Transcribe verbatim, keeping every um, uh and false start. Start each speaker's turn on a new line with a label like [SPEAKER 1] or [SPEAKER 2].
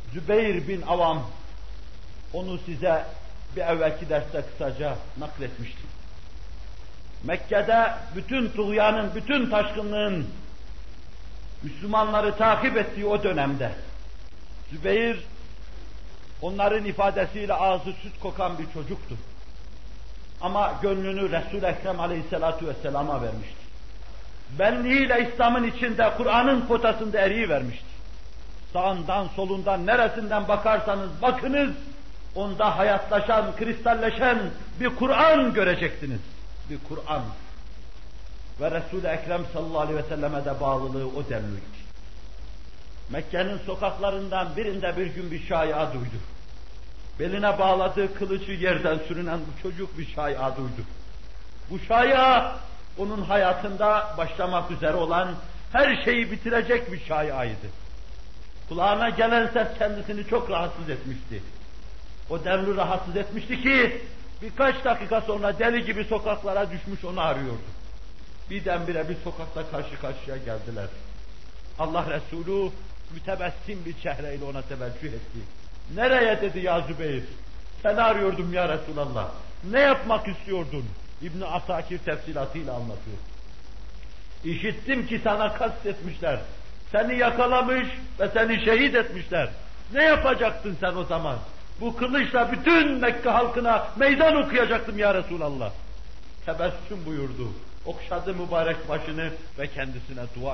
[SPEAKER 1] Zübeyir bin Avam, onu size bir evvelki derste kısaca nakletmiştim. Mekke'de bütün tuğyanın, bütün taşkınlığın Müslümanları takip ettiği o dönemde Zübeyir, onların ifadesiyle ağzı süt kokan bir çocuktu. Ama gönlünü Resul-i Ekrem Aleyhisselatu Vesselam'a vermişti. Benliğiyle İslam'ın içinde, Kur'an'ın potasında eriyivermişti. Sağından, solundan, neresinden bakarsanız bakınız, onda hayatlaşan, kristalleşen bir Kur'an göreceksiniz. Bir Kur'an. Ve Resul-i Ekrem sallallahu aleyhi ve selleme de bağlılığı o denliydi. Mekke'nin sokaklarından birinde bir gün bir şaia duydu. Beline bağladığı kılıcı yerden sürünen bu çocuk bir şaia duydu. Bu şaia, onun hayatında başlamak üzere olan her şeyi bitirecek bir şaiaydı. Kulağına gelen ses kendisini çok rahatsız etmişti. O denli rahatsız etmişti ki, birkaç dakika sonra deli gibi sokaklara düşmüş onu arıyordu. Birdenbire bir sokakta karşı karşıya geldiler. Allah Resulü mütebessim bir çehreyle ona teveccüh etti. Nereye dedi ya Zübeyir? Seni arıyordum ya Resulallah. Ne yapmak istiyordun? İbn-i Asakir tefsilatıyla anlatıyor. İşittim ki sana kastetmişler. Seni yakalamış ve seni şehit etmişler. Ne yapacaktın sen o zaman? Bu kılıçla bütün Mekke halkına meydan okuyacaktım ya Resulallah. Tebessüm buyurdu. Okşadı mübarek başını ve kendisine dua